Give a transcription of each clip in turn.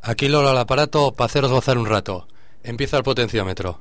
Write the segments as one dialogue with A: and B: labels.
A: Aquí Lola al aparato para haceros gozar un rato. Empieza el potenciómetro.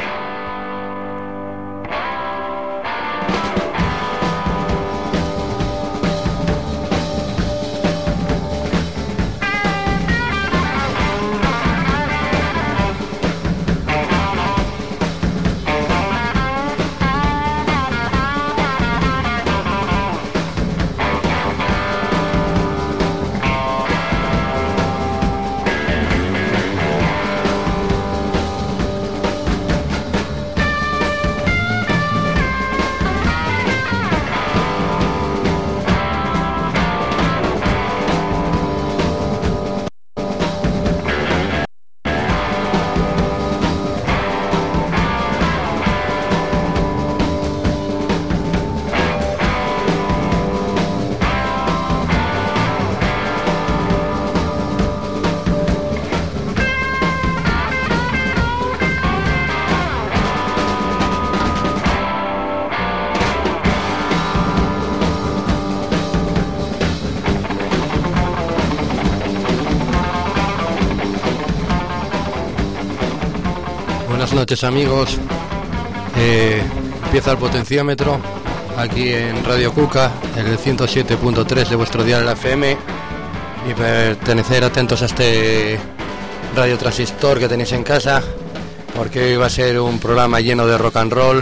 A: Buenas noches, amigos. Empieza el potenciómetro aquí en Radio Cuca, en el 107.3 de vuestro dial FM, y pertenecer atentos a este radio transistor que tenéis en casa, porque hoy va a ser un programa lleno de rock and roll,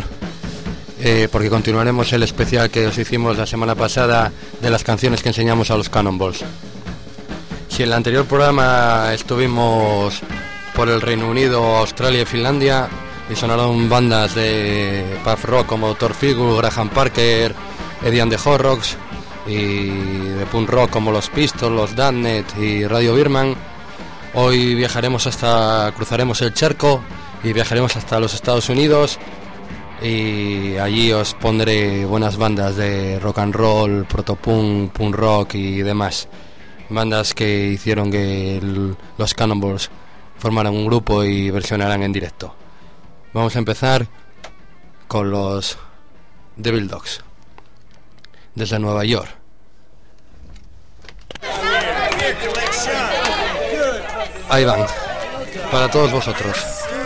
A: porque continuaremos el especial que os hicimos la semana pasada de las canciones que enseñamos a los Cannonballs. Si en el anterior programa estuvimos por el Reino Unido, Australia y Finlandia, y sonaron bandas de pub rock como Torfigur, Graham Parker, Eddie and the Horrocks, y de punk rock como los Pistols, los Damned y Radio Birman. Hoy cruzaremos el charco y viajaremos hasta los Estados Unidos, y allí os pondré buenas bandas de rock and roll, protopunk, punk rock y demás, bandas que hicieron que los Cannonballs formaran un grupo y versionaran en directo. Vamos a empezar con los Devil Dogs desde Nueva York. Ahí van, para todos vosotros.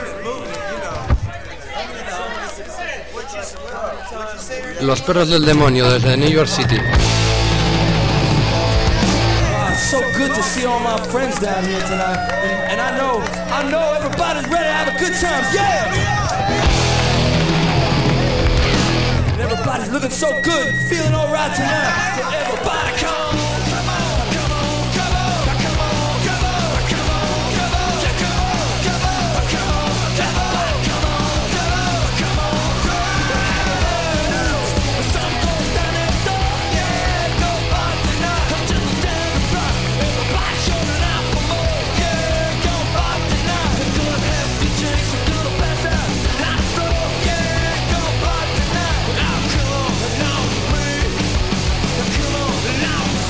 A: Los Perros del Demonio desde New York City.
B: So good to see all my friends down here tonight, and I know everybody's ready to have a good time, yeah! And everybody's looking so good, feeling alright tonight, so everybody come on! Now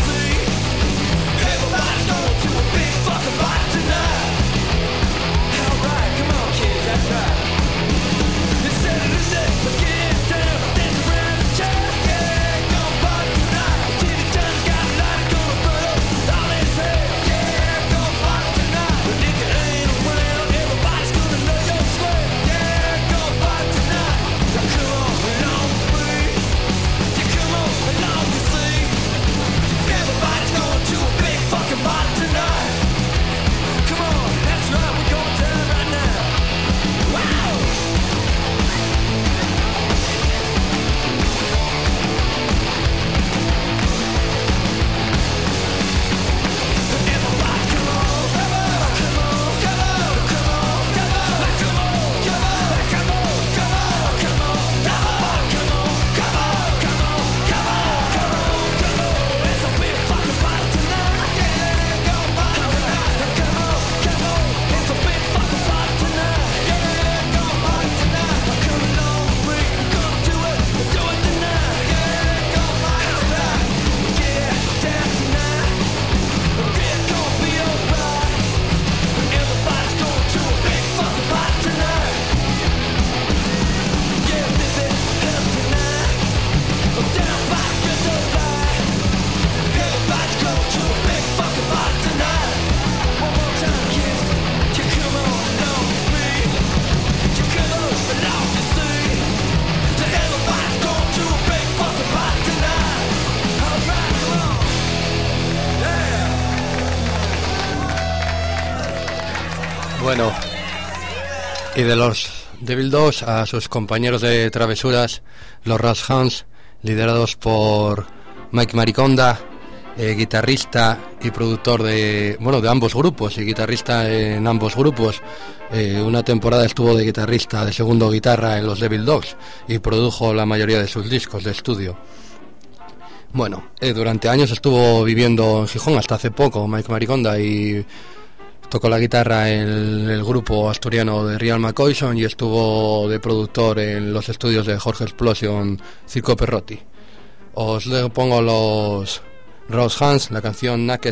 A: Bueno, y de los Devil Dogs a sus compañeros de travesuras, los Rosehounds, liderados por Mike Mariconda, guitarrista y productor de ambos grupos y guitarrista en ambos grupos. Una temporada estuvo de guitarrista de segundo guitarra en los Devil Dogs y produjo la mayoría de sus discos de estudio. Bueno, durante años estuvo viviendo en Gijón, hasta hace poco, Mike Mariconda, y tocó la guitarra en el grupo asturiano de Real McCoyson y estuvo de productor en los estudios de Jorge Explosion, Circo Perrotti. Os le pongo los Rosehounds, la canción Naked.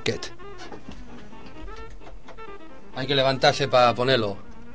A: Hay que levantarse para ponerlo.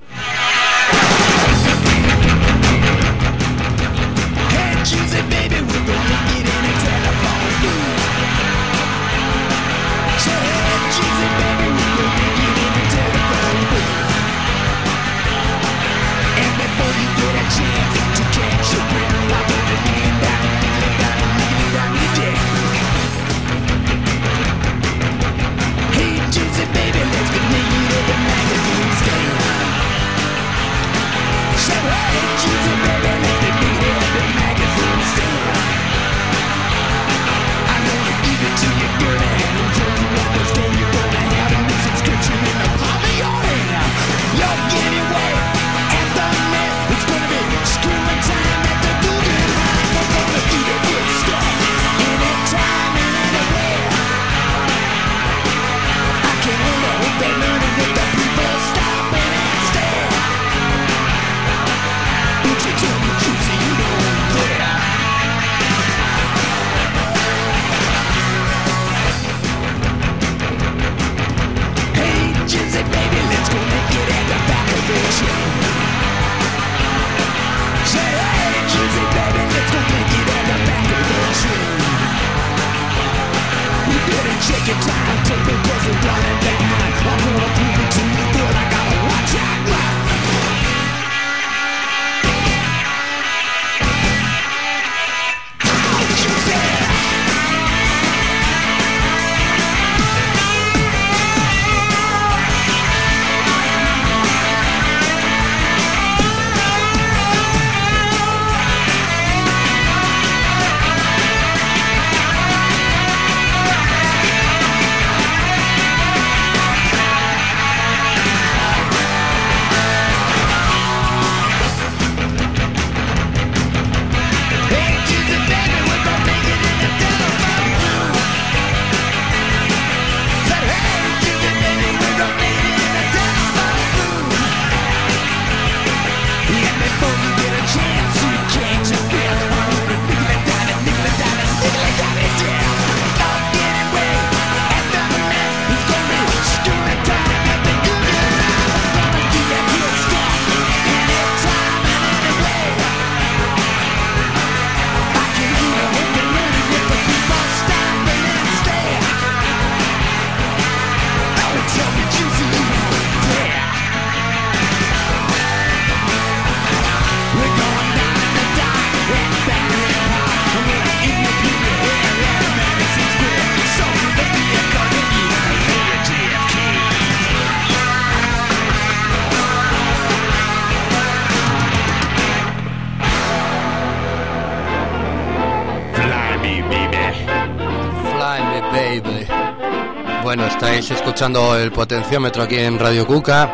A: Bueno, estáis escuchando el potenciómetro aquí en Radio Cuca.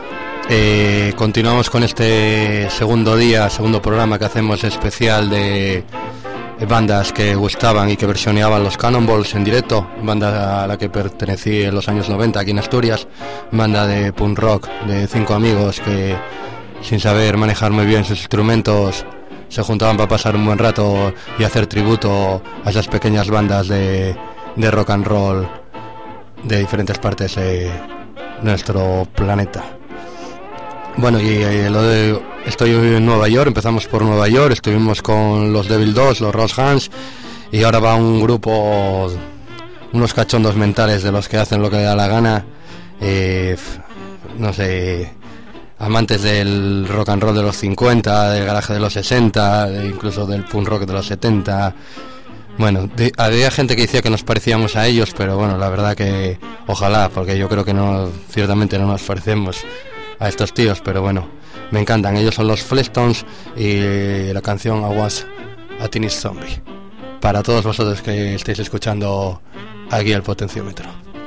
A: Continuamos con este segundo programa que hacemos especial de bandas que gustaban y que versioneaban los Cannonballs en directo, banda a la que pertenecí en los años 90 aquí en Asturias, banda de punk rock de 5 amigos que, sin saber manejar muy bien sus instrumentos, se juntaban para pasar un buen rato y hacer tributo a esas pequeñas bandas de rock and roll de diferentes partes de nuestro planeta. Bueno, estoy en Nueva York, empezamos por Nueva York, estuvimos con los Devil Dogs, los Rosehounds, y ahora va un grupo, unos cachondos mentales de los que hacen lo que da la gana, no sé, amantes del rock and roll de los 50, del garaje de los 60, incluso del punk rock de los 70, Bueno, había gente que decía que nos parecíamos a ellos, pero bueno, la verdad que ojalá, porque yo creo que no, ciertamente no nos parecemos a estos tíos, pero bueno, me encantan. Ellos son los Flintstones y la canción I Was a Teenage Zombie. Para todos vosotros que estéis escuchando aquí el potenciómetro.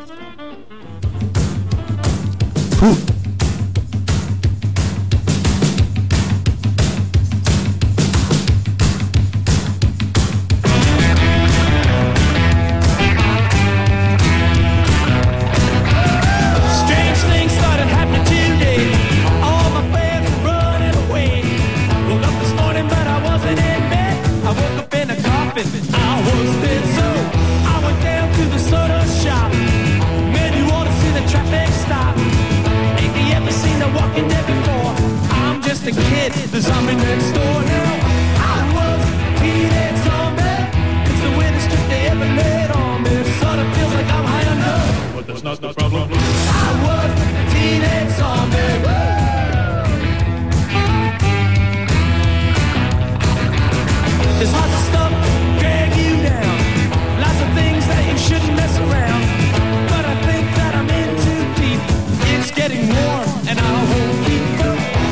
B: The kid, the zombie next door now. I was a teenage zombie. It's the weirdest trick they ever laid on me. Sort of feels like I'm high enough, but that's not the problem. I was a teenage zombie. There's lots of stuff drag you down, lots of things that you shouldn't mess around. But I think that I'm in too deep. It's getting warm and I won't keep up.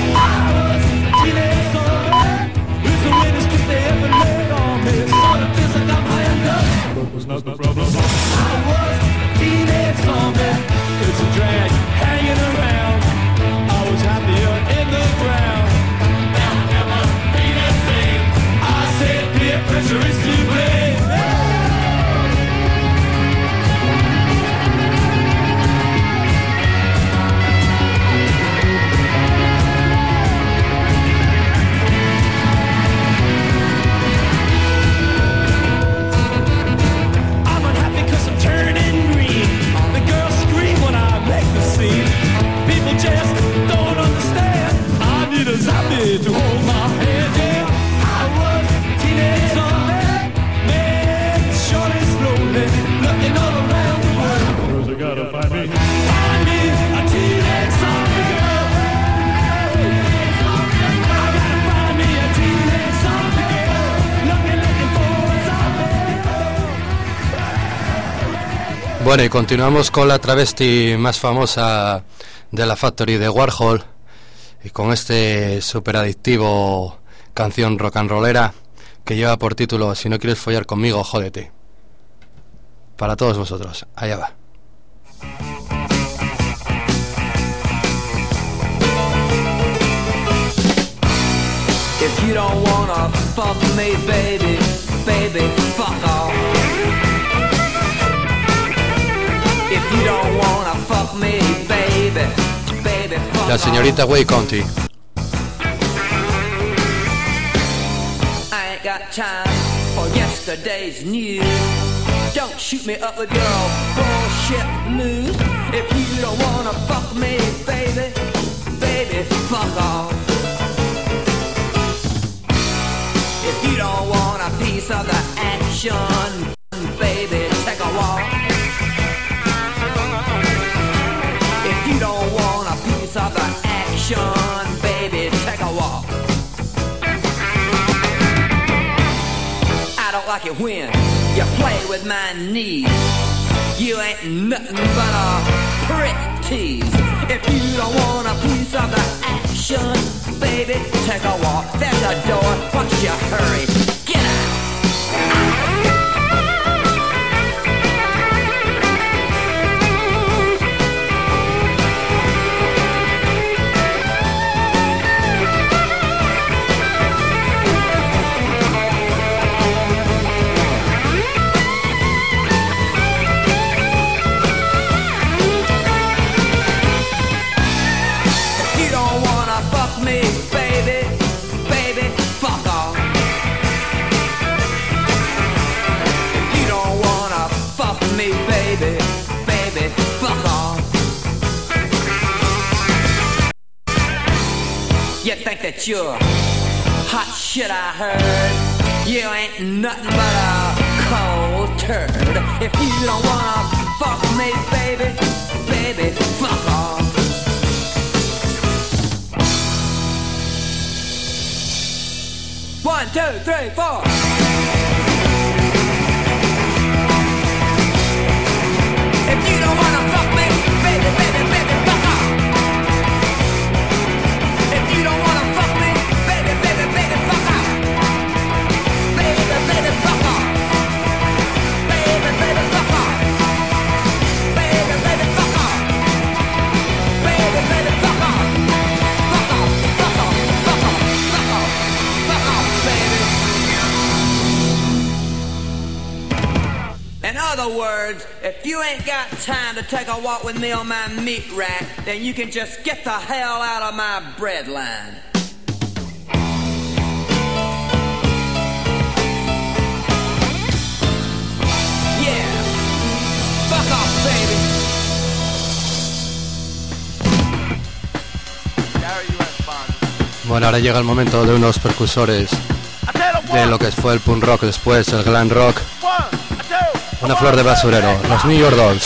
B: Was not the problem. I was a teenage zombie. It's a drag hanging around. I was happier in the ground. Never been the same. I said peer pressure is to blame. People just don't understand. I need a zombie to hold my hand. Yeah, I was a teenage zombie. Man, short and slowly, looking all around the world. Where's it gotta find me? Find me a teenage zombie girl. I gotta find me a teenage zombie girl. Looking for a zombie.
A: Bueno, y continuamos con la travesti más famosa de la Factory de Warhol, y con este super adictivo canción rock and rollera que lleva por título Si no quieres follar conmigo, jódete. Para todos vosotros, allá va.
C: If you don't wanna fuck me, baby, baby, fuck off. If you don't wanna fuck me, baby, baby, fuck off.
A: La señorita Way Conti.
C: I ain't got time for yesterday's news. Don't shoot me up with your bullshit news. If you don't wanna fuck me, baby, baby, fuck off. If you don't want a piece of the action, baby, take a walk. If you don't want a piece of the action, baby, take a walk. I don't like it when you play with my knees. You ain't nothing but a prick tease. If you don't want a piece of the action, baby, take a walk. There's a door, what's your hurry? Get out! You think that you're hot shit, I heard. You ain't nothing but a cold turd. If you don't wanna fuck me, baby, baby, fuck off. One, two, three, four. words, if you ain't got time to take a walk with me on my meat rack, then you can just get the hell out of my bread line. Yeah, fuck off, baby.
A: Bueno, ahora llega el momento de unos precursores de lo que fue el punk rock, después el glam rock. Una flor de basurero, los New York Dolls.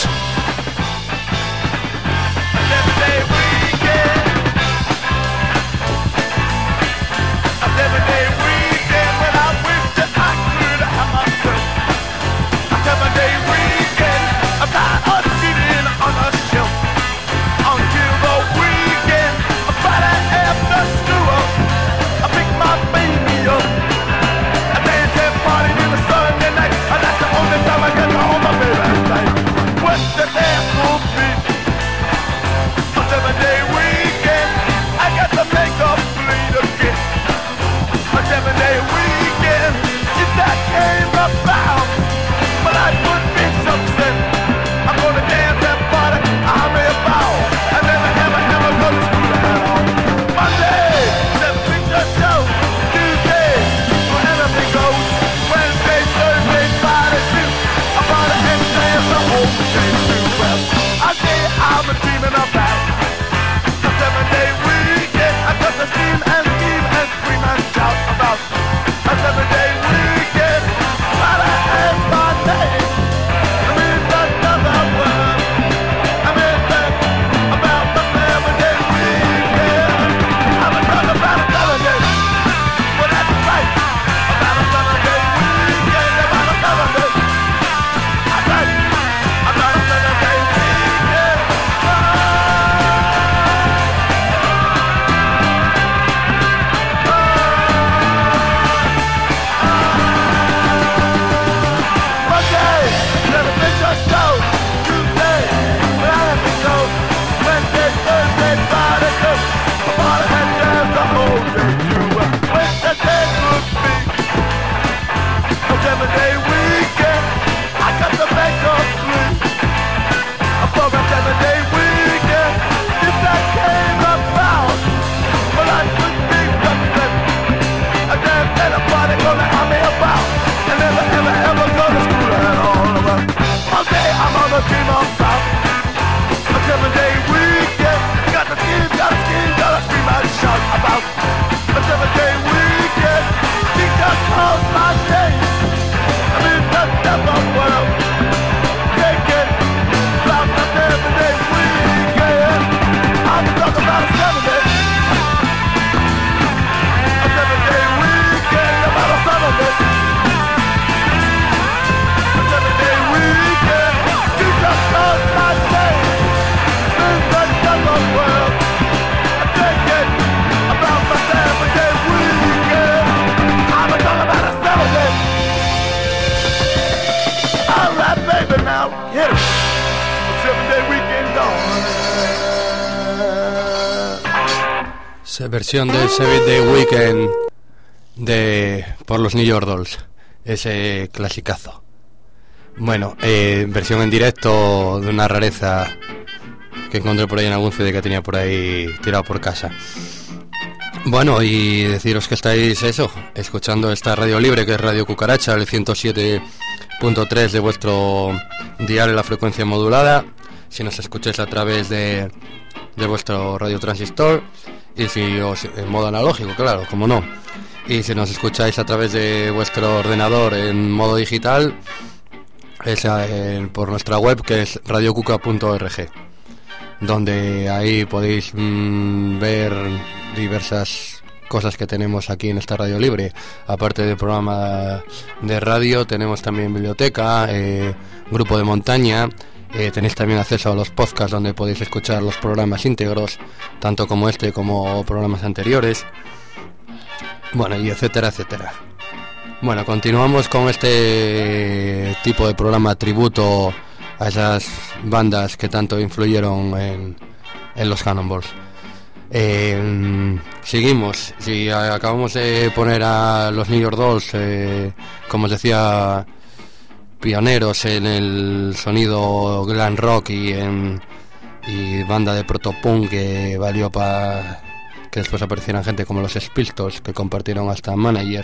A: Versión del 7-Day Weekend por los New York Dolls, ese clasicazo. Bueno, versión en directo de una rareza que encontré por ahí en algún CD que tenía por ahí tirado por casa. Bueno, y deciros que estáis escuchando esta radio libre, que es Radio Cucaracha, el 107.3 de vuestro dial en la frecuencia modulada. Si nos escucháis a través de vuestro radio transistor, y si os en modo analógico, claro, como no. Y si nos escucháis a través de vuestro ordenador en modo digital, es por nuestra web, que es radiocuca.org, donde ahí podéis ver diversas cosas que tenemos aquí en esta radio libre. Aparte del programa de radio, tenemos también biblioteca, grupo de montaña. Tenéis también acceso a los podcasts, donde podéis escuchar los programas íntegros, tanto como este como programas anteriores. Bueno, y etcétera, etcétera. Bueno, continuamos con este tipo de programa tributo a esas bandas que tanto influyeron en los Cannonballs. Seguimos. Si acabamos de poner a los New York Dolls, como os decía, pioneros en el sonido glam rock y banda de protopunk que valió para que después aparecieran gente como los Spiltos, que compartieron hasta manager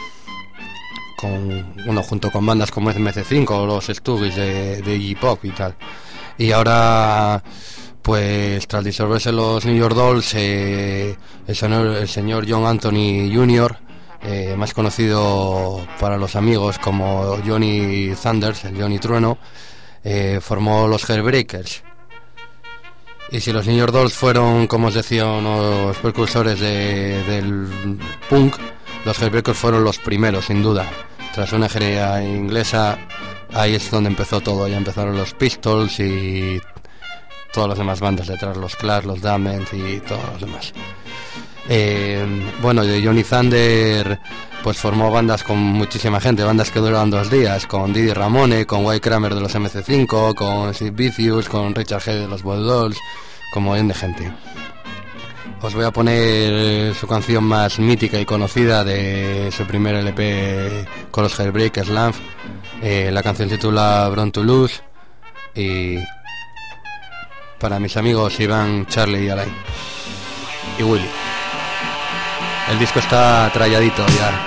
A: junto con bandas como MC5 o los Stooges de Iggy Pop y tal. Y ahora, pues tras disolverse los New York Dolls, el señor John Anthony Jr., más conocido para los amigos como Johnny Thunders, el Johnny Trueno, formó los Heartbreakers. Y si los New York Dolls fueron, como os decía, unos precursores del punk, los Heartbreakers fueron los primeros, sin duda. Tras una ingeniería inglesa, ahí es donde empezó todo. Ya empezaron los Pistols y todas las demás bandas detrás, los Clash, los Damned y todos los demás. Bueno, de Johnny Thunder pues formó bandas con muchísima gente, bandas que duraban 2 días, con Didi Ramone, con White Kramer de los MC5, con Sid Vicious, con Richard Hay de los Boy Dolls, con un montón de gente. Os voy a poner su canción más mítica y conocida de su primer LP con los Heartbreakers, Lamp. La canción se titula Born to Lose, y para mis amigos Iván, Charlie y Alain y Willy. El disco está tralladito ya.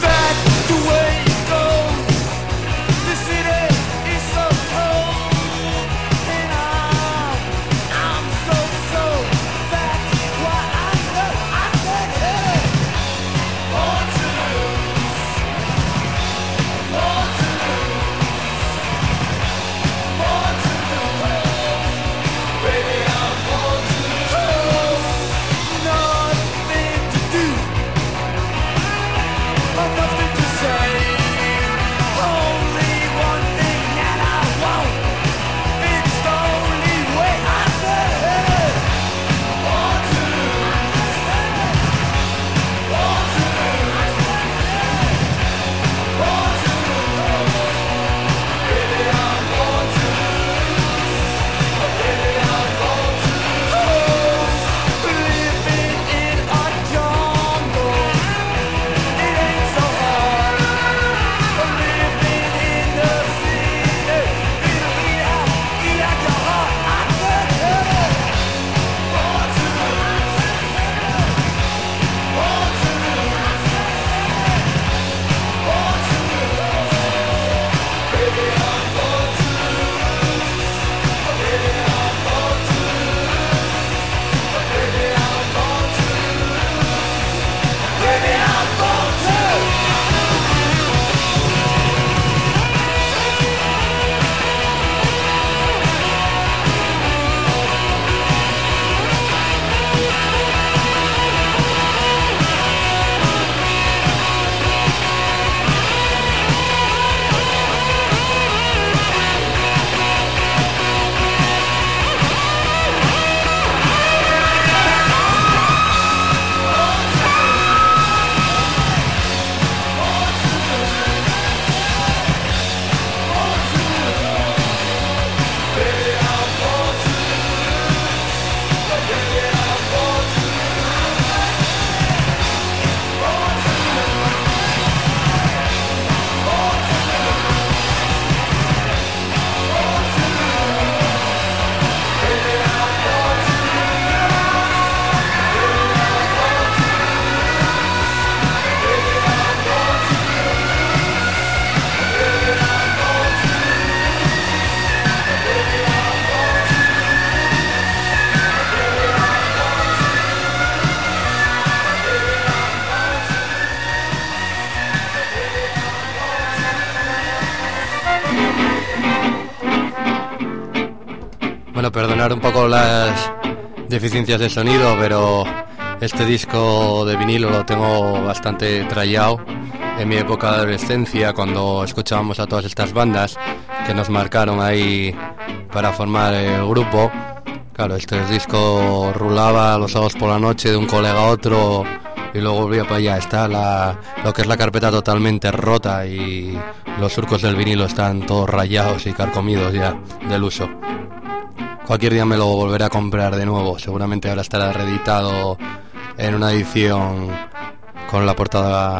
A: Bueno, perdonar un poco las deficiencias de sonido, pero este disco de vinilo lo tengo bastante trallado. En mi época de adolescencia, cuando escuchábamos a todas estas bandas que nos marcaron ahí para formar el grupo, claro, este disco rulaba los sábados por la noche de un colega a otro y luego volvía para allá. Está lo que es la carpeta totalmente rota y los surcos del vinilo están todos rayados y carcomidos ya del uso. Cualquier día me lo volveré a comprar de nuevo, seguramente ahora estará reeditado en una edición con la portada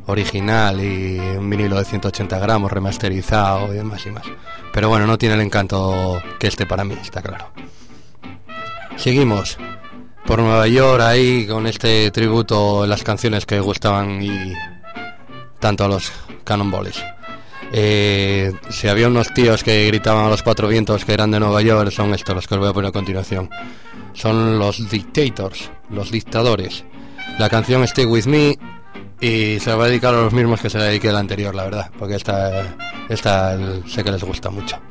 A: original y un vinilo de 180 gramos remasterizado y demás y más. Pero bueno, no tiene el encanto que este para mí, está claro. Seguimos por Nueva York ahí con este tributo, las canciones que gustaban y tanto a los Cannonballs. Si había unos tíos que gritaban a los cuatro vientos que eran de Nueva York, son estos los que os voy a poner a continuación. Son los Dictators, los dictadores. La canción Stay With Me, y se la va a dedicar a los mismos que se la dediqué a la anterior, la verdad, porque esta sé que les gusta mucho.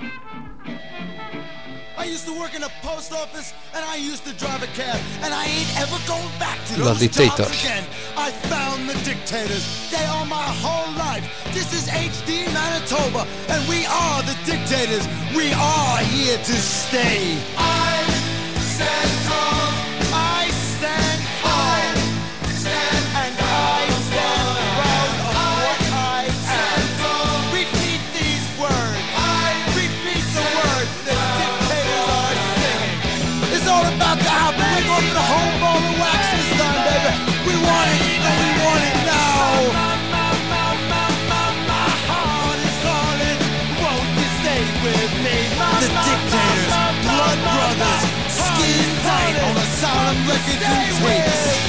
A: Los Dictators.
D: I found the dictators. They are my whole life. This is HD Manitoba, and we are the dictators. We are here to stay. I stand tall. I stand tall. I stand and I stand proud of what I am. Repeat these words. Repeat the words that dictators are singing. It's all about to happen. We're going to the home ball of wax this time, baby. We want it. The dictators, blood brothers, skin tight on a solemn record and tapes.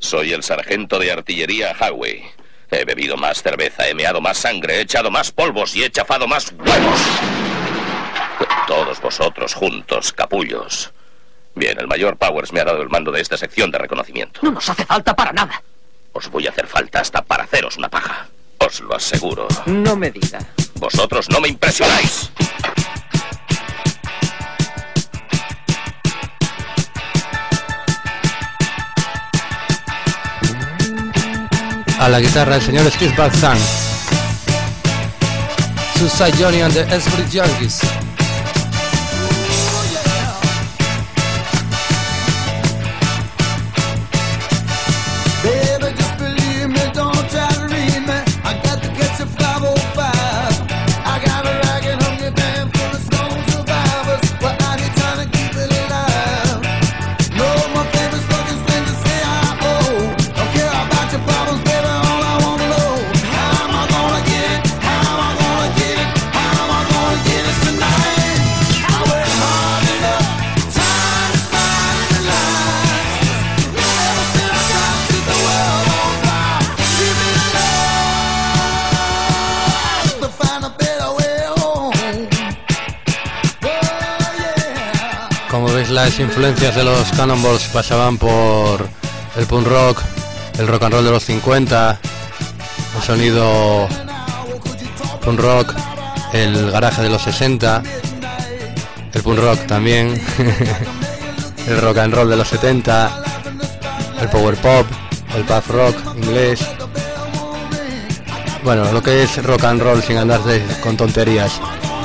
E: Soy el sargento de artillería Howie. He bebido más cerveza, he meado más sangre, he echado más polvos y he chafado más huevos que todos vosotros juntos, capullos. Bien, el mayor Powers me ha dado el mando de esta sección de reconocimiento.
F: No nos hace falta para nada.
E: Os voy a hacer falta hasta para haceros una paja. Os lo aseguro.
F: No me diga.
E: Vosotros no me impresionáis.
A: A la guitarra el señor Steve Van Zandt. Suicide Johnny and the Esprit Junkies.
D: Baby, just believe me, don't try to read me. I got to get to 505. I got a ragged, hungry band full of stone survivors, but I ain't trying to keep it alive. No, my favorite fucking thing to say I owe. Don't care about your problems, baby, all I wanna know. How am I gonna get it? How am I gonna get it? How am I gonna get it tonight? I work hard enough, time to find the lies. Never said I tried to set the world on fire. Leave me alone to find a better way home. Oh yeah.
A: Como veis, las influencias de los Cannonballs pasaban por el punk rock, el rock and roll de los 50, el sonido punk rock, el garaje de los 60, el punk rock también, el rock and roll de los 70, el power pop, el pop rock inglés. Bueno, lo que es rock and roll sin andar con tonterías.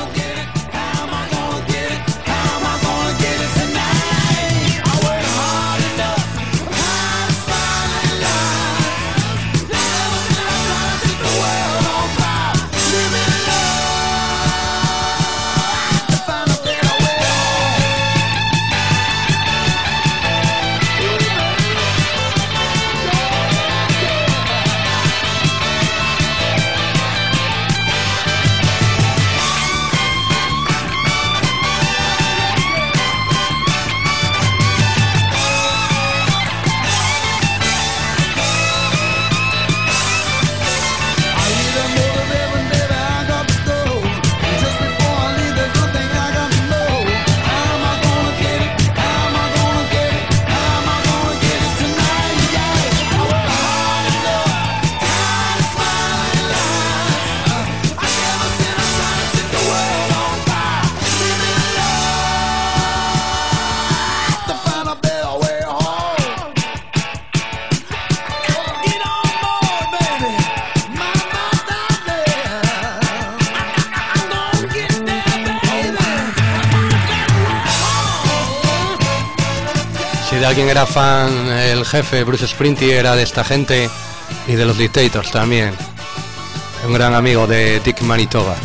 A: Si de alguien era fan, el jefe Bruce Springsteen era de esta gente y de los Dictators también. Un gran amigo de Dick Manitoba.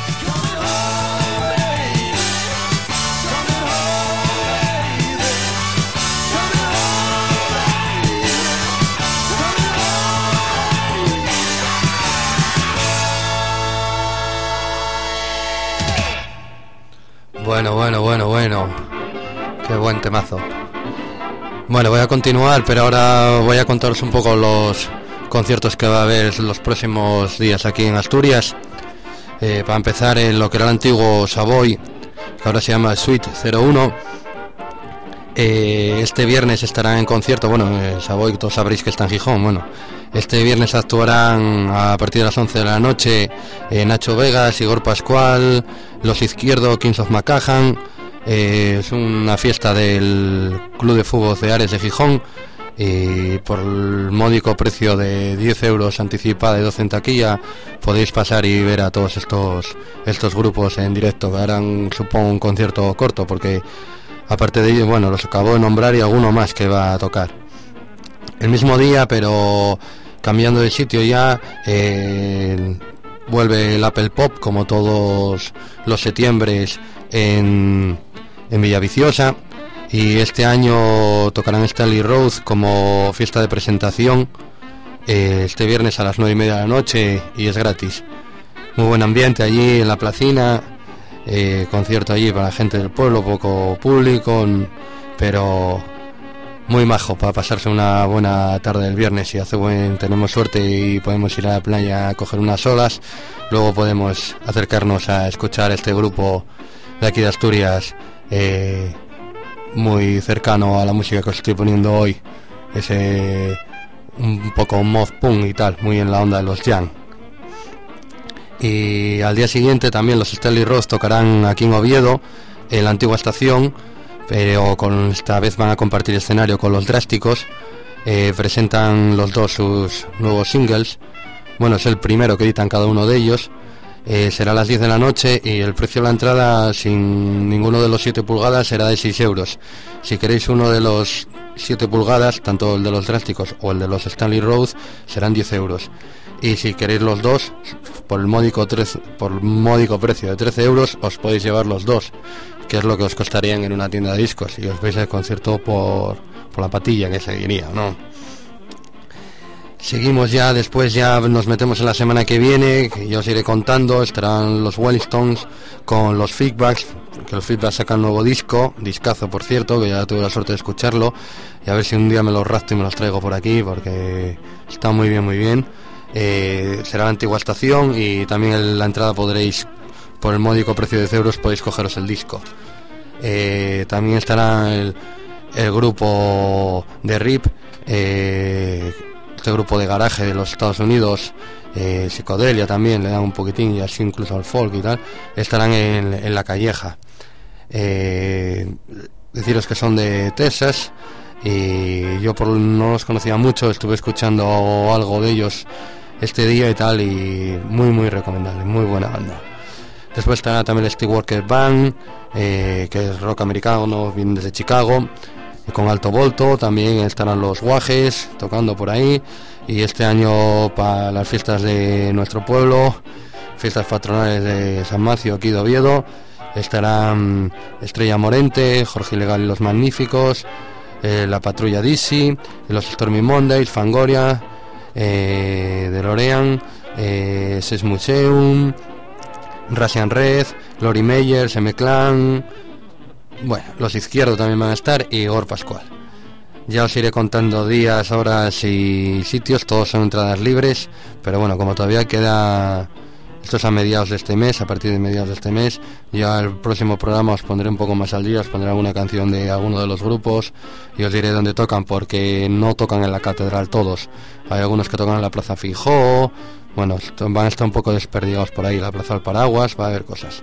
A: Bueno. Qué buen temazo. Bueno, voy a continuar, pero ahora voy a contaros un poco los conciertos que va a haber los próximos días aquí en Asturias. Para empezar, en lo que era el antiguo Savoy, que ahora se llama Suite 01. Este viernes estarán en concierto, Savoy, todos sabréis que está en Gijón. Bueno, este viernes actuarán a partir de las 11 de la noche Nacho Vegas, Igor Pascual, Los Izquierdo, Kings of Macahan. Es una fiesta del Club de Fútbol de Ares de Gijón, y por el módico precio de 10 euros anticipada y 12 en taquilla podéis pasar y ver a todos estos grupos en directo. Harán, supongo, un concierto corto, porque aparte de ellos, los acabo de nombrar y alguno más que va a tocar el mismo día, pero cambiando de sitio ya. Vuelve el Apple Pop, como todos los septiembres, en Villaviciosa, y este año tocarán Stanley Road como fiesta de presentación este viernes a las 9:30 de la noche, y es gratis. Muy buen ambiente allí en la placina, concierto allí para la gente del pueblo, poco público, pero muy majo para pasarse una buena tarde del viernes. Si tenemos suerte y podemos ir a la playa a coger unas olas, luego podemos acercarnos a escuchar este grupo de aquí de Asturias, muy cercano a la música que os estoy poniendo hoy, ese un poco mod punk y tal, muy en la onda de los jam. Y al día siguiente también los Stanley Rose tocarán aquí en Oviedo, en la antigua estación, pero esta vez van a compartir escenario con los Drásticos. Presentan los dos sus nuevos singles. Bueno, es el primero que editan cada uno de ellos. Será a las 10 de la noche y el precio de la entrada sin ninguno de los 7 pulgadas será de 6 euros. Si queréis uno de los 7 pulgadas, tanto el de los Drásticos o el de los Stanley Rose, serán 10 euros. Y si queréis los dos, por el módico precio de 13 euros, os podéis llevar los dos, que es lo que os costarían en una tienda de discos, y os veis el concierto por la patilla que seguiría, ¿no? Seguimos ya, después ya nos metemos en la semana que viene, que yo os iré contando. Estarán los Wellingtons con los Feedbacks, que los Feedbacks sacan nuevo discazo por cierto, que ya tuve la suerte de escucharlo, y a ver si un día me los rapto y me los traigo por aquí, porque está muy bien. Será la antigua estación y también en la entrada podréis, por el módico precio de 10 euros, podéis cogeros el disco. También estará el grupo de RIP, este grupo de garaje de los Estados Unidos, psicodelia también, le dan un poquitín y así incluso al folk y tal. Estarán en La Calleja. Deciros que son de Texas y yo no los conocía mucho, estuve escuchando algo de ellos este día y tal, y muy recomendable, muy buena banda. Después estará también el Steve Walker Band, que es rock americano, viene desde Chicago, con alto volto. También estarán los Guajes tocando por ahí, y este año para las fiestas de nuestro pueblo, fiestas patronales de San Macio aquí de Oviedo, estarán Estrella Morente, Jorge Ilegal y los Magníficos, la Patrulla Dizzy, los Stormy Mondays, Fangoria, DeLorean, Ses Museum, Russian Red, Lori Meyers, M-Clan, bueno, los Izquierdo también van a estar, y Igor Pascual. Ya os iré contando días, horas y sitios, todos son entradas libres, pero bueno, como todavía queda, esto es a mediados de este mes, a partir de mediados de este mes, ya el próximo programa os pondré un poco más al día, os pondré alguna canción de alguno de los grupos y os diré dónde tocan, porque no tocan en la catedral todos, hay algunos que tocan en la Plaza Fijó, bueno, van a estar un poco desperdigados por ahí, la Plaza del Paraguas, va a haber cosas.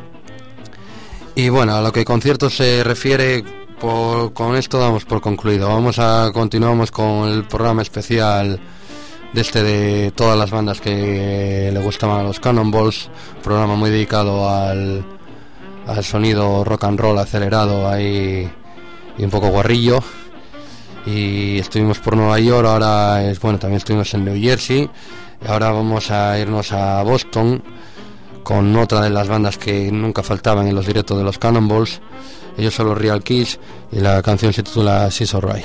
A: Y bueno, a lo que conciertos se refiere, con esto damos por concluido. Continuamos con el programa especial de todas las bandas que le gustaban a los Cannonballs, programa muy dedicado al sonido rock and roll acelerado ahí y un poco guarrillo. Y estuvimos por Nueva York, también estuvimos en New Jersey, y ahora vamos a irnos a Boston con otra de las bandas que nunca faltaban en los directos de los Cannonballs. Ellos son los Real Kids y la canción se titula She's Alright.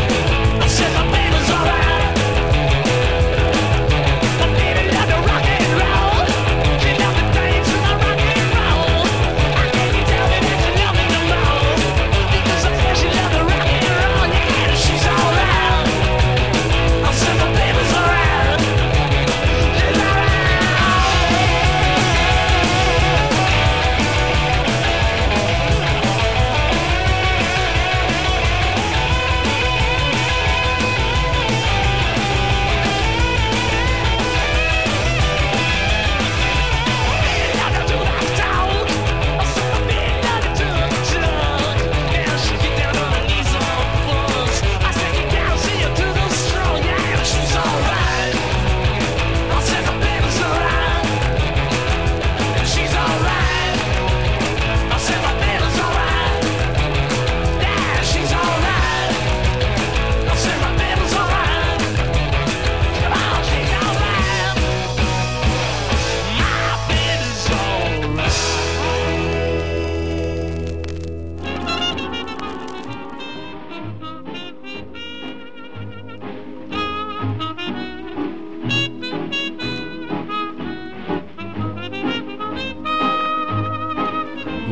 B: Rock and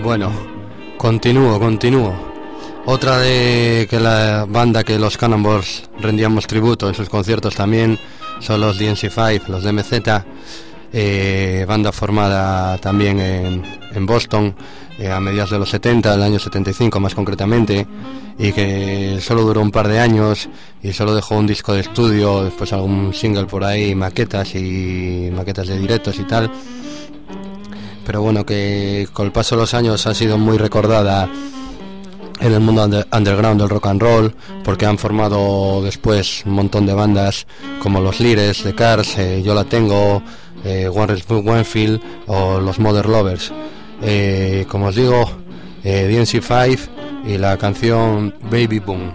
A: Bueno, continúo. Otra de que la banda que los Cannonballs rendíamos tributo en sus conciertos también son los DNC5, los DMZ, banda formada también en Boston a mediados de los 70, el año 75 más concretamente, y que solo duró un par de años y solo dejó un disco de estudio, después algún single por ahí, maquetas de directos y tal. Pero bueno, que con el paso de los años ha sido muy recordada en el mundo underground del rock and roll, porque han formado después un montón de bandas como los Lires, The Cars, Yo La Tengo, Winfield o los Mother Lovers. Como os digo, DNC5 y la canción Baby Boom.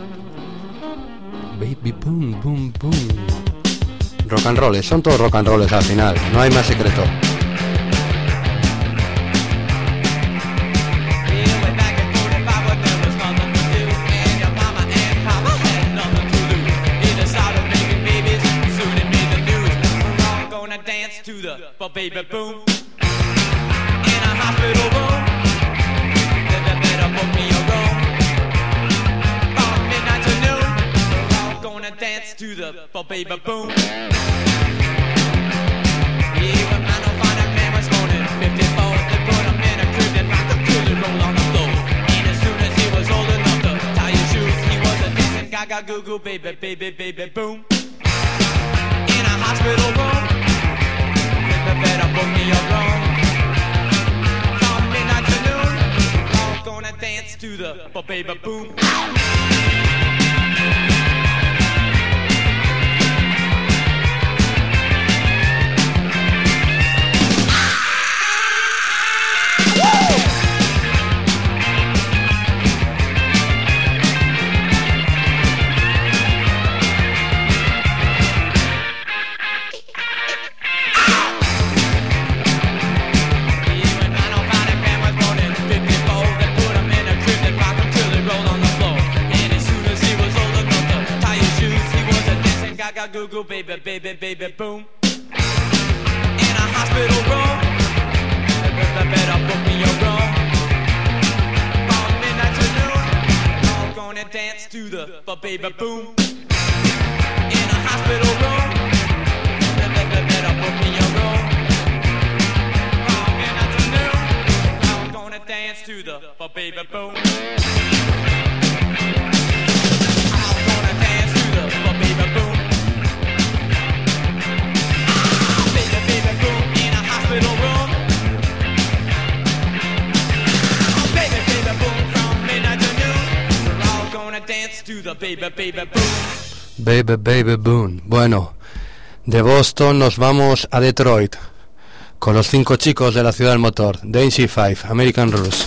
A: Baby Boom, boom, boom. Rock and rolls, son todos rock and rolls al final, no hay más secreto.
B: But baby boom, in a hospital room, they better book me a room. From midnight to noon, we're all gonna dance to the baby boom. Yeah, when I don't find a man was morning, 54, they put him in a crib, they rock the cooler, roll on the floor. And as soon as he was old enough to tie his shoes, he was a dancing gaga goo goo baby, baby, baby boom. In a hospital room, better book me a room. From midnight to noon, all gonna dance to the baby boom. Goo goo baby, baby, baby boom. In a hospital room, better book me a room. From midnight to noon, all gonna dance to the baby boom. In a hospital room, better book me a room. From midnight to noon, all gonna dance to the baby boom. All gonna dance to the baby boom. Hospital room. Oh, baby, baby, boom, from midnight to noon. We're all gonna dance to the baby, baby, boom.
A: Baby, baby, boom. Bueno, de Boston nos vamos a Detroit con los 5 chicos de la ciudad del motor, DNC5, American Roots.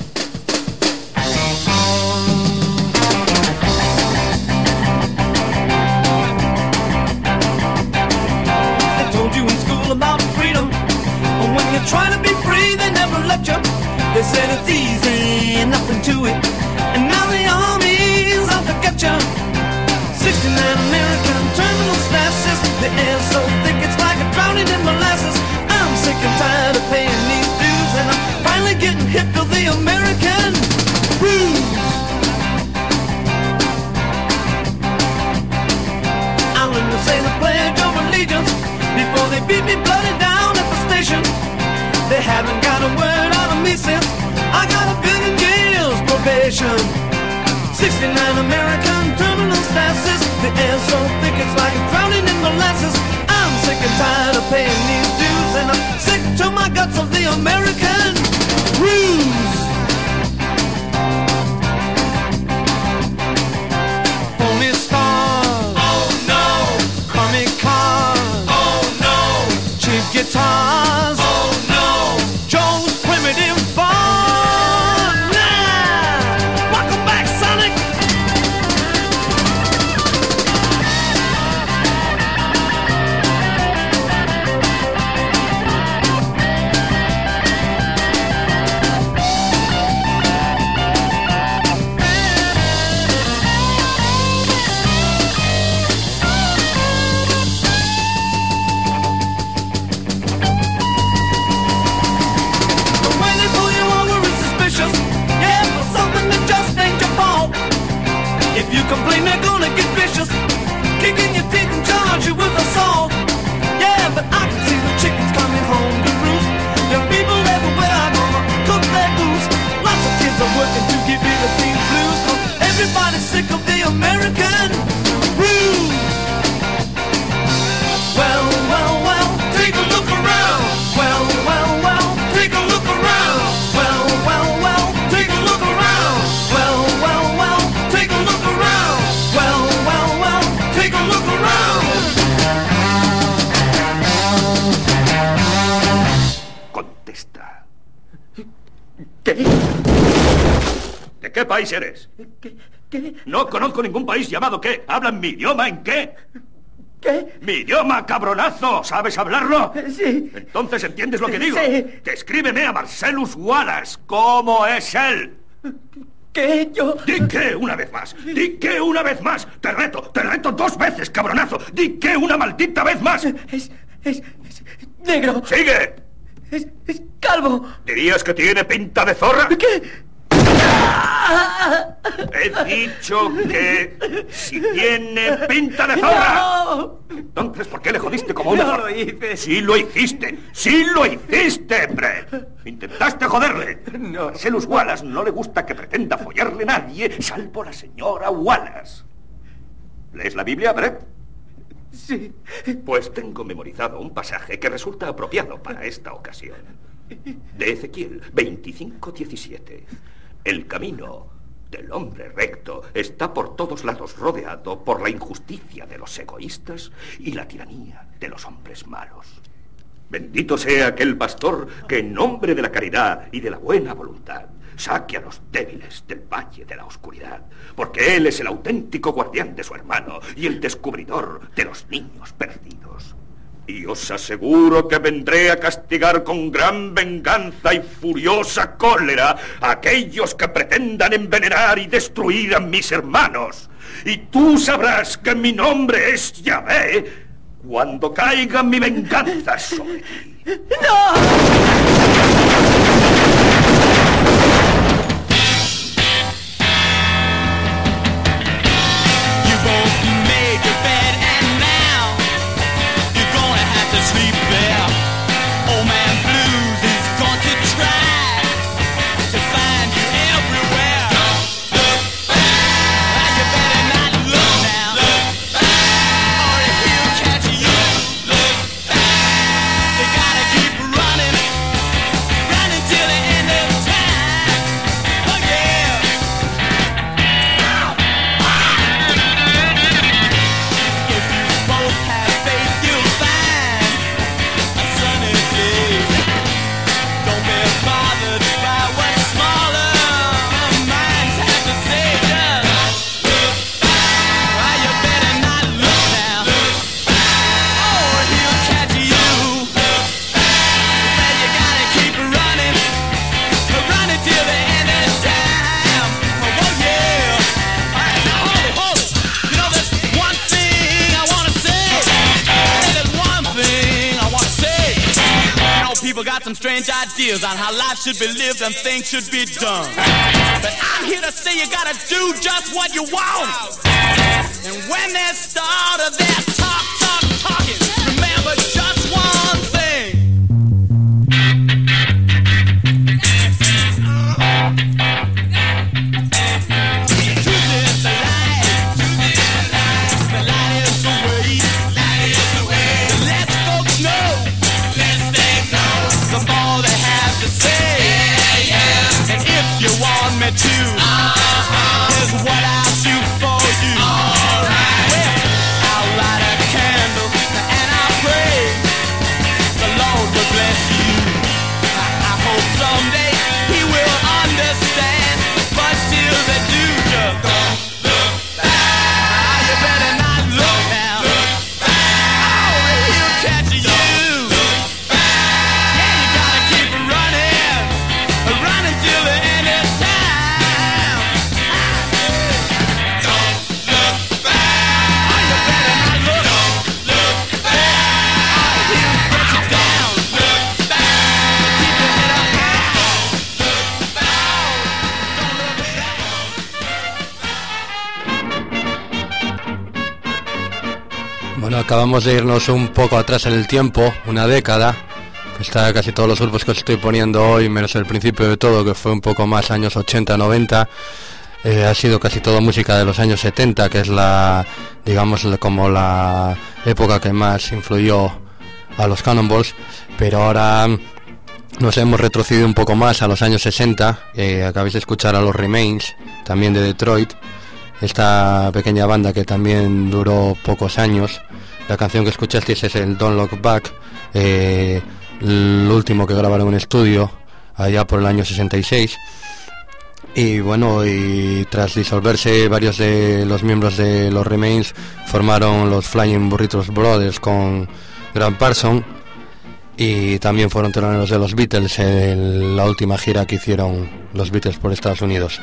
B: Trying to be free, they never let you. They said it's easy, nothing to it. And now the army's out to get you. 69 American terminal statuses. The air's so thick it's like a drowning in molasses. I'm sick and tired of paying these dues, and I'm finally getting hip to the American blues. I learned to say the Pledge of Allegiance before they beat me bloody down at the station. They haven't got a word out of me since I got a billion years probation. 69 American terminal statuses. The air's so thick it's like drowning in molasses. I'm sick and tired of paying these dues, and I'm sick to my guts of the American blues. Phone me stars, oh no. Call me cars, oh no. Cheap guitars, oh no. Joe's primitive fun. Nah, welcome back, Sonic.
G: país eres?
F: ¿Qué?
G: No conozco ningún país llamado ¿qué? ¿Hablan mi idioma en qué?
F: ¿Qué?
G: ¡Mi idioma, cabronazo! ¿Sabes hablarlo?
F: Sí.
G: ¿Entonces entiendes lo que digo?
F: Sí.
G: Descríbeme a Marcellus Wallace. ¿Cómo es él?
F: ¿Qué? Yo...
G: ¡Di qué una vez más! ¡Di qué una vez más! ¡Te reto 2 veces, cabronazo! ¡Di qué una maldita vez más!
F: Es negro.
G: ¡Sigue!
F: Es calvo.
G: ¿Dirías que tiene pinta de zorra?
F: ¿Qué?
G: He dicho que si tiene pinta de zorra.
F: ¡No!
G: Entonces, ¿por qué le jodiste como una
F: No
G: zorra?
F: lo hice.
G: ¡Sí lo hiciste! ¡Sí lo hiciste, Brett! Intentaste joderle.
F: No.
G: A Marcellus Wallace no le gusta que pretenda follarle nadie, salvo la señora Wallace. ¿Lees la Biblia, Brett?
F: Sí.
G: Pues tengo memorizado un pasaje que resulta apropiado para esta ocasión. De Ezequiel 25:17. El camino del hombre recto está por todos lados rodeado por la injusticia de los egoístas y la tiranía de los hombres malos. Bendito sea aquel pastor que en nombre de la caridad y de la buena voluntad saque a los débiles del valle de la oscuridad, porque él es el auténtico guardián de su hermano y el descubridor de los niños perdidos. Y os aseguro que vendré a castigar con gran venganza y furiosa cólera a aquellos que pretendan envenenar y destruir a mis hermanos. Y tú sabrás que mi nombre es Yahvé cuando caiga mi venganza sobre ti.
B: Sleep there. Old man blues is going to try to find you everywhere. Don't look back. You better not look now. Look back. Or he'll catch you. Look back. You gotta keep running, running till the end of time. Oh yeah. If you both have faith, you'll find. Don't be bothered by what smaller minds have to say. Just look back. Why you better not look now. Or he'll catch you. Well, you gotta keep running, running till the end of time. Oh yeah. All right, now hold it. You know there's one thing I wanna say. There's one thing I wanna say. People got some strange ideas on how life should be lived and things should be done. But I'm here to say you gotta do just what you want. And when they start their talking, remember just one thing. Truth is the light. The light is the way. The less folks know, the more they have to say. Yeah. And if you want me to, here's what I'll do for you. Alright. Well, I'll light a candle and I'll pray the Lord will bless you. I hope someday He will understand, but till they do, just don't look back. You better not look now. Look back. Or he'll catch you. Running till the end of time. Don't look back. Oh, you better not look. Don't look back. Oh, he'll get you down. Look back. Keep your head up high. Don't look back. Don't look back.
A: Bueno, acabamos de irnos un poco atrás en el tiempo, una década. Está casi todos los grupos que os estoy poniendo hoy, menos el principio de todo, que fue un poco más años 80-90. Ha sido casi todo música de los años 70, que es como la época que más influyó a los Cannonballs. Pero ahora nos hemos retrocedido un poco más a los años 60. Acabáis de escuchar a los Remains, también de Detroit. Esta pequeña banda que también duró pocos años. La canción que escuchasteis es el Don't Look Back. El último que grabaron en estudio allá por el año 66. Y bueno, y tras disolverse varios de los miembros de los Remains, formaron los Flying Burritos Brothers con Grant Parsons, y también fueron teloneros de los Beatles en la última gira que hicieron los Beatles por Estados Unidos.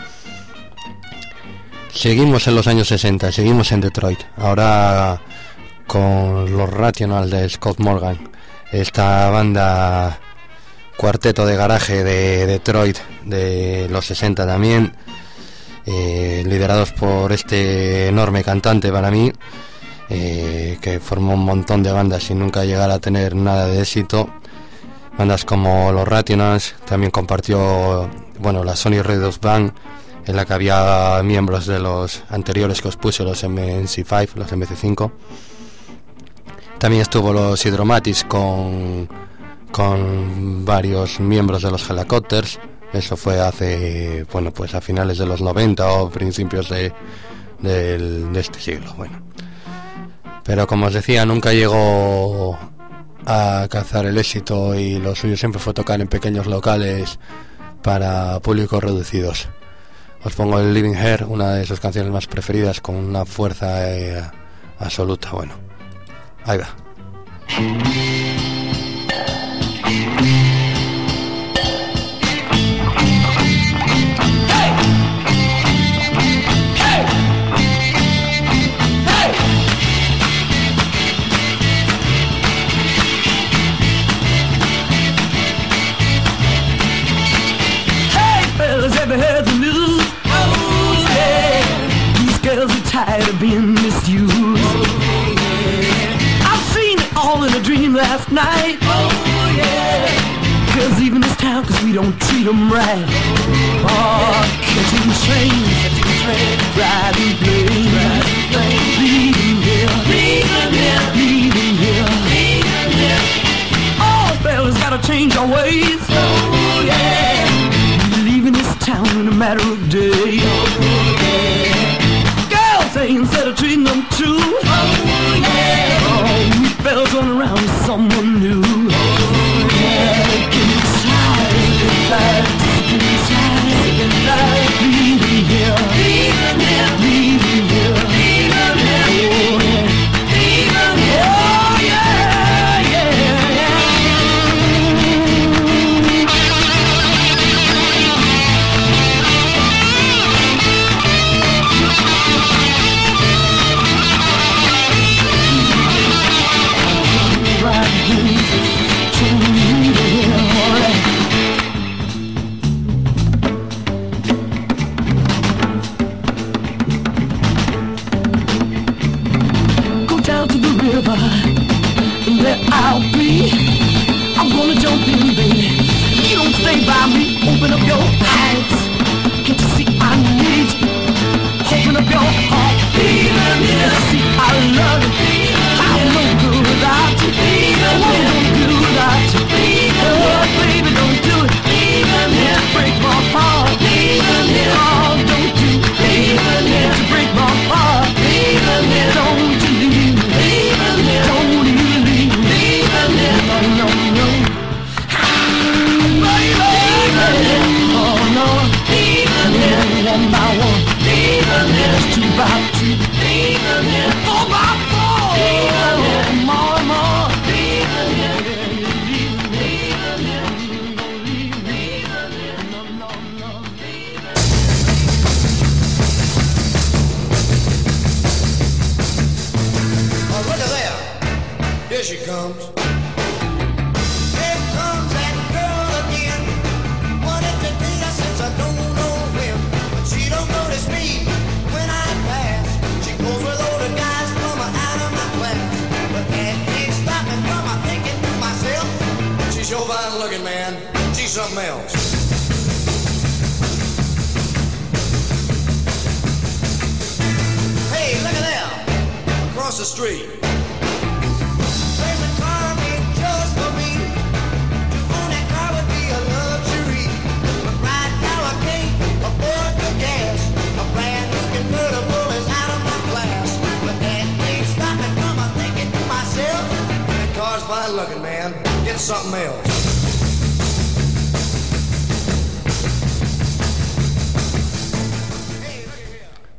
A: Seguimos en los años 60, seguimos en Detroit, ahora con los Rational de Scott Morgan, esta banda cuarteto de garaje de Detroit de los 60 también, liderados por este enorme cantante para mí, que formó un montón de bandas sin nunca llegar a tener nada de éxito. Bandas como los Rationals, también compartió la Sony Redos Band, en la que había miembros de los anteriores que os puse, los MC5, los MC5. También estuvo los Hydromatics con varios miembros de los Helicopters. Eso fue hace, a finales de los 90 o principios de este siglo. Pero como os decía, nunca llegó a alcanzar el éxito, y lo suyo siempre fue tocar en pequeños locales para públicos reducidos. Os pongo el Living Here, una de sus canciones más preferidas, con una fuerza absoluta. Ahí va.
F: Ever heard the news? Oh yeah, these girls are tired of being misused. Oh yeah, I've seen it all in a dream last night. Oh yeah, girls leaving this town 'cause we don't treat them right. Oh, catching trains, driving planes, leaving here, leaving here. Oh, fellas gotta change our ways. Oh yeah, town in a matter of days. Oh, yeah. Girls say instead of treating them true, oh, yeah. Oh, we fellas run around with someone new. Oh, yeah. Getting tired, leaving here, leaving here. Oh, yeah. Oh, yeah, yeah. I'll be, I'm gonna jump in, baby. You don't stay by me, open up your eyes. Can't you see I need you? Open up your heart, see I love you. I'm no good without you. What am I gonna do without you? Oh, baby, don't do it. Break my heart. Oh, don't you break my heart. Don't you leave. Don't you leave. No, no. Oh no. One by one. Two by two. 4 by 4. More and more.
D: Oh, look at there. Here she comes. Here comes that girl again. Wanted to be a since I don't know when. But she don't notice me when I pass. She goes with all the guys from out of my class. But that ain't stopping from my thinking to myself. She's so fine looking, man. She's something else. Hey, look at there. Across the street. There's a car made just for me. To own that car would be a luxury. But right now I can't afford the gas. A brand new convertible is out of my class. But that ain't stopping from my thinking to myself. That car's fine looking, man. Get something else.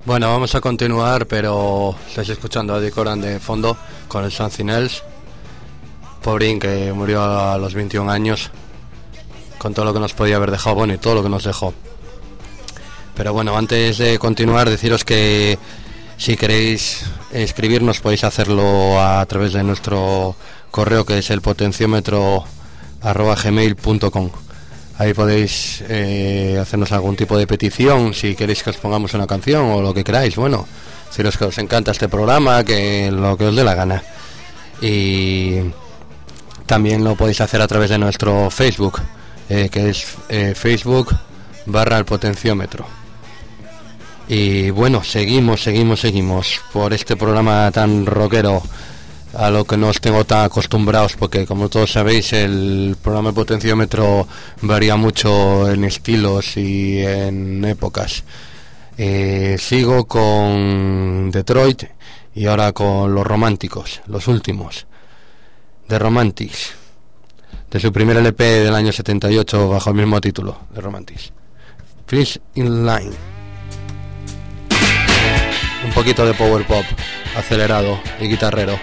A: Bueno, vamos a continuar, pero estáis escuchando a Eddie Coran de fondo con el Something Else. Pobrín, que murió a los 21 años, con todo lo que nos podía haber dejado, bueno, y todo lo que nos dejó. Pero bueno, antes de continuar, deciros que si queréis escribirnos podéis hacerlo a través de nuestro correo, que es el potenciómetro@gmail.com. Ahí podéis hacernos algún tipo de petición, si queréis que os pongamos una canción o lo que queráis. Bueno, deciros que os encanta este programa, que lo que os dé la gana. Y también lo podéis hacer a través de nuestro Facebook, que es Facebook/el potenciómetro. Y bueno, seguimos por este programa tan rockero, a lo que no os tengo tan acostumbrados, porque como todos sabéis, el programa de potenciómetro varía mucho en estilos y en épocas. Sigo con Detroit y ahora con los Románticos, los últimos, The Romantics, de su primer LP del año 78 bajo el mismo título, The Romantics. First in Line. Un poquito de power pop acelerado y guitarrero.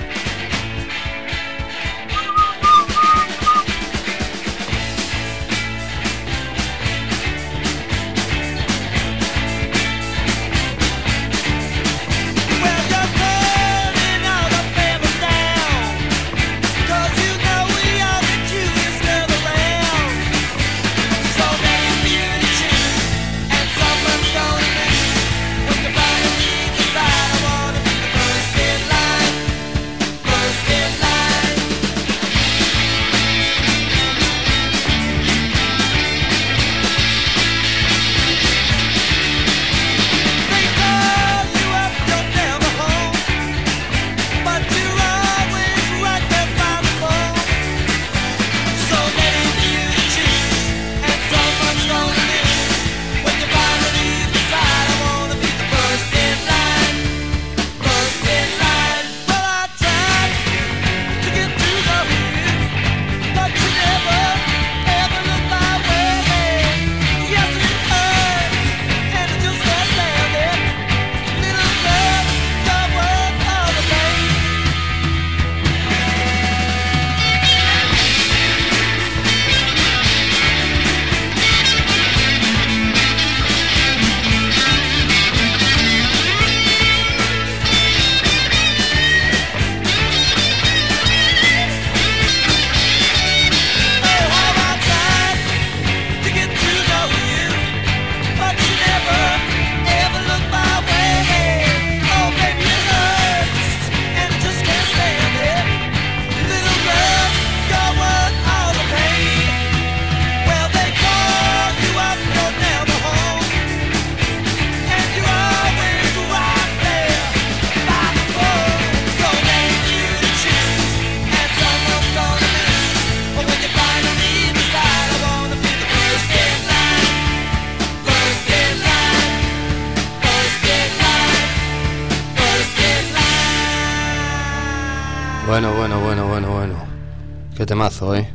A: Bueno. Qué temazo, ¿eh?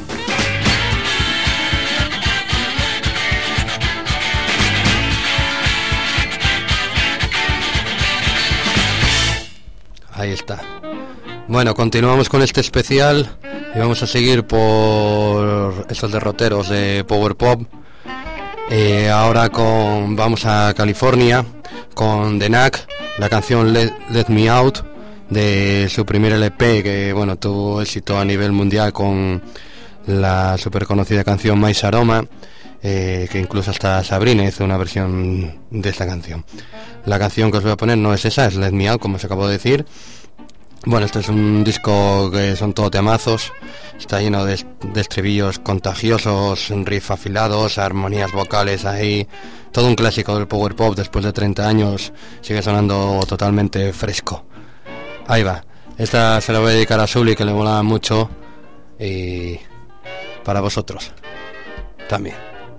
A: Ahí está. Bueno, continuamos con este especial y vamos a seguir por esos derroteros de Power Pop. Ahora vamos a California con The Knack, la canción Let Me Out, de su primer LP, que bueno, tuvo éxito a nivel mundial con la super conocida canción My Aroma, que incluso hasta Sabrina hizo una versión de esta canción. La canción que os voy a poner no es esa, es Let Me Out, como os acabo de decir. Bueno, este es un disco que son todo temazos, está lleno de estribillos contagiosos, riff afilados, armonías vocales ahí, todo un clásico del power pop. Después de 30 años sigue sonando totalmente fresco. Ahí va, esta se la voy a dedicar a Sully, que le molaba mucho, y para vosotros también.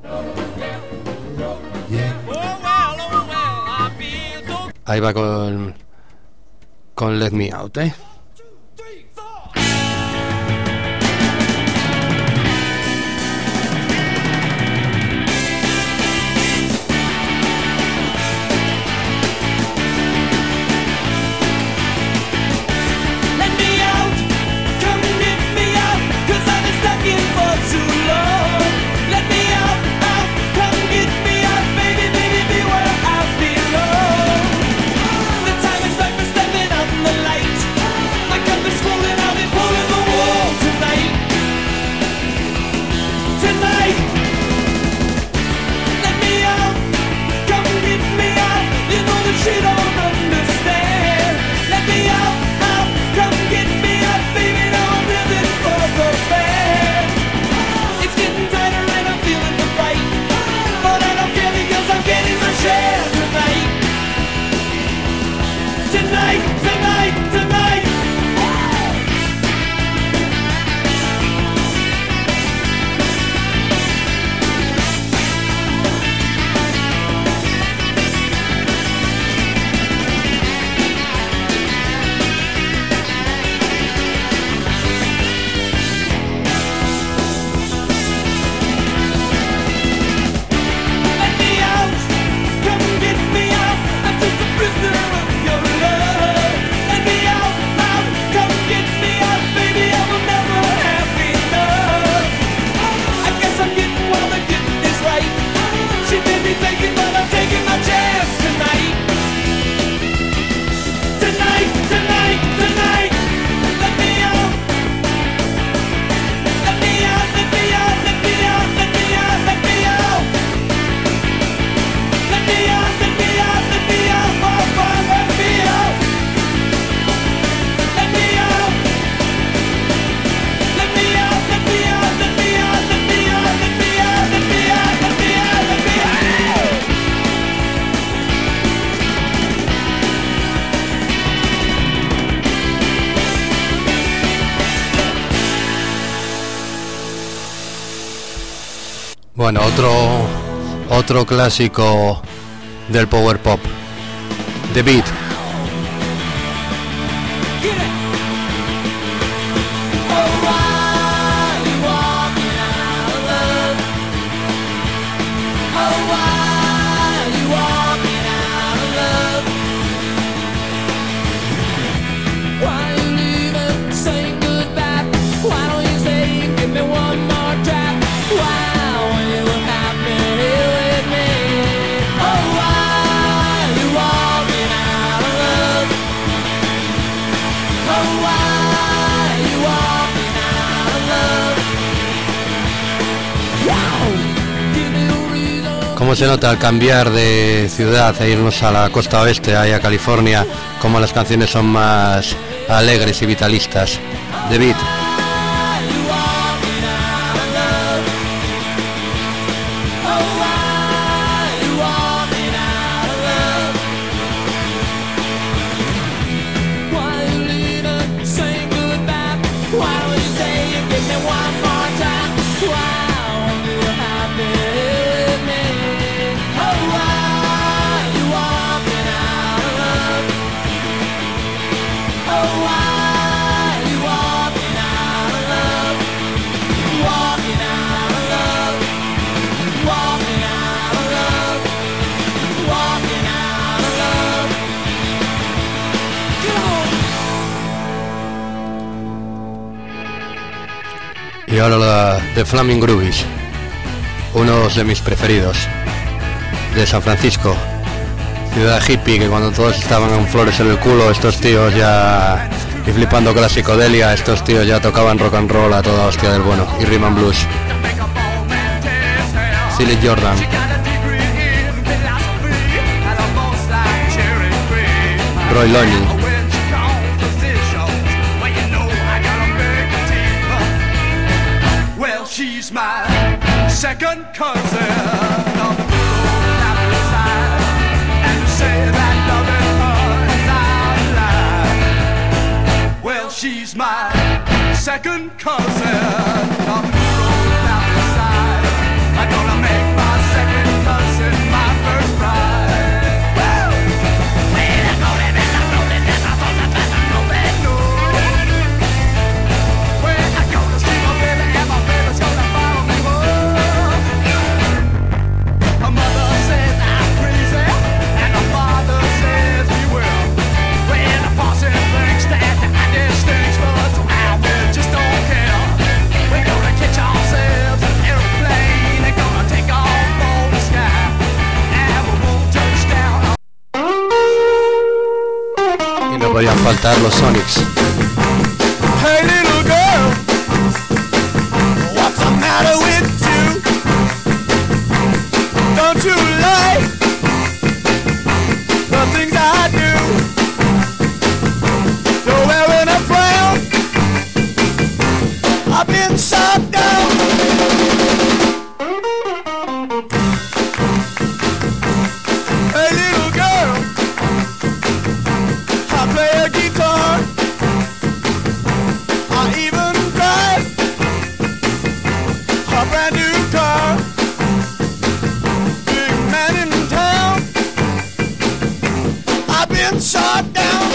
A: Ahí va con Let Me Out, ¿eh? Bueno, otro clásico del power pop, The Beat. Cómo se nota al cambiar de ciudad e irnos a la costa oeste, ahí a California, como las canciones son más alegres y vitalistas. The Beat. Y ahora la de Flaming Groovies, uno de mis preferidos, de San Francisco, ciudad hippie, que cuando todos estaban en flores en el culo, estos tíos ya, y flipando con la psicodelia, estos tíos ya tocaban rock and roll a toda hostia del bueno, y rhythm and blues. Silly Jordan. Roy Loney.
B: She's my second cousin on the good side, and to say that loving her is our life. Well, she's my second cousin on the good side. I'm gonna make my second cousin my first bride.
A: No podían faltar los Sonics.
B: Hey little girl, what's the matter with you? Don't you like the things I do? You're wearing a frown, I've been shot down. Hey little girl, I play a guitar, I even drive a brand new car. Big man in town, I've been shot down.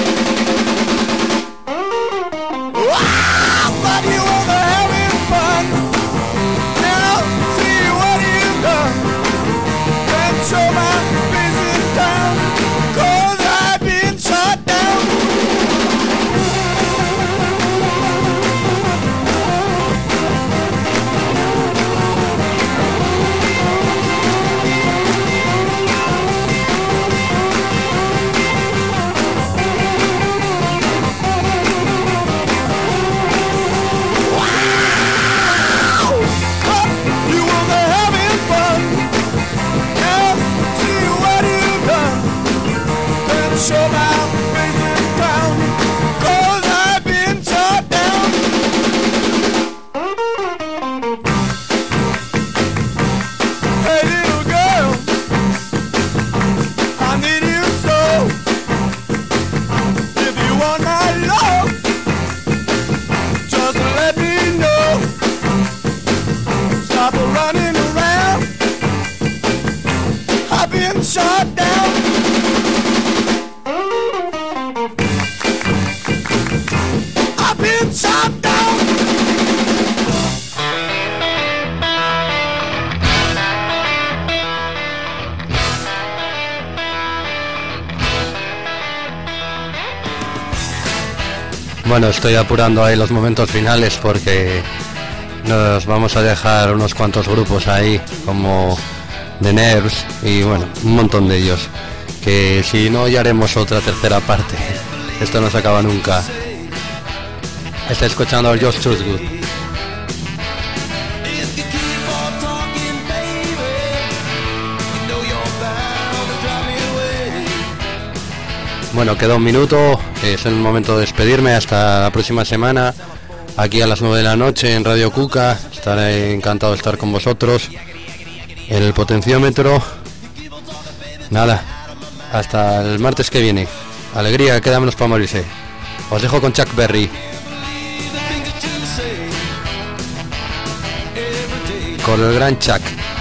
B: Wow, but you were having fun. Now see what you've done. Can't show my face in town, 'cause I've been shot down. Wow.
D: shut down. I've been shut down.
A: Bueno, estoy apurando ahí los momentos finales porque nos vamos a dejar unos cuantos grupos ahí, como The Nerves y bueno, un montón de ellos, que si no ya haremos otra tercera parte. Esto no se acaba nunca. Está escuchando a Just Too Good. Bueno, queda un minuto, es el momento de despedirme, hasta la próxima semana, aquí a las 9 de la noche en Radio Cuca. Estaré encantado de estar con vosotros. El potenciómetro, nada, hasta el martes que viene. Alegría, queda menos para morirse. Os dejo con Chuck Berry, con el gran Chuck.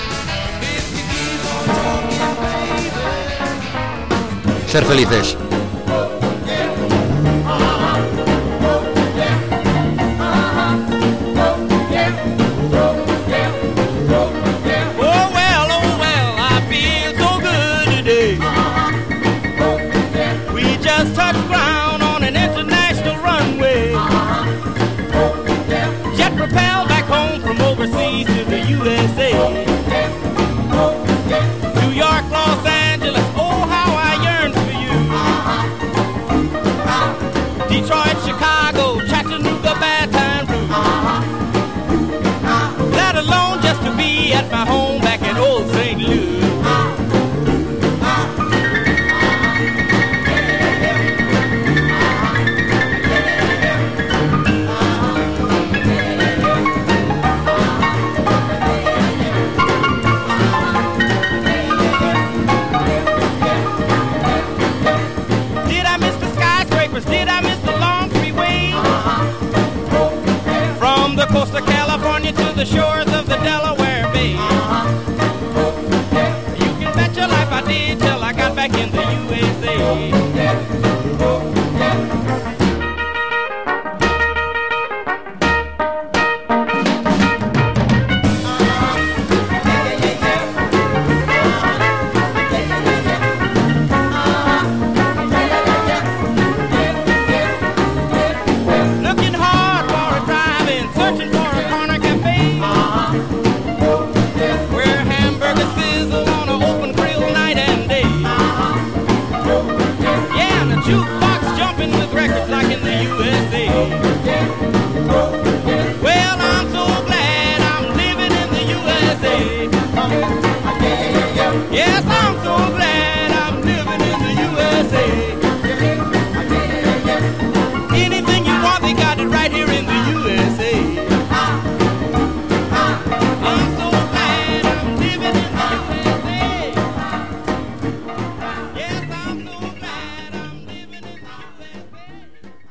A: Ser felices.
B: Touch ground on an international runway. Jet propelled back home from overseas to the USA. New York, Los Angeles, oh how I yearn for you. Detroit, Chicago, Chattanooga, Baton Rouge. Let alone just to be at my home back in old St. Louis. Coast of California to the shores of the Delaware Bay. You can bet your life I did till I got back in the USA. Jukebox jumping with records like in the USA.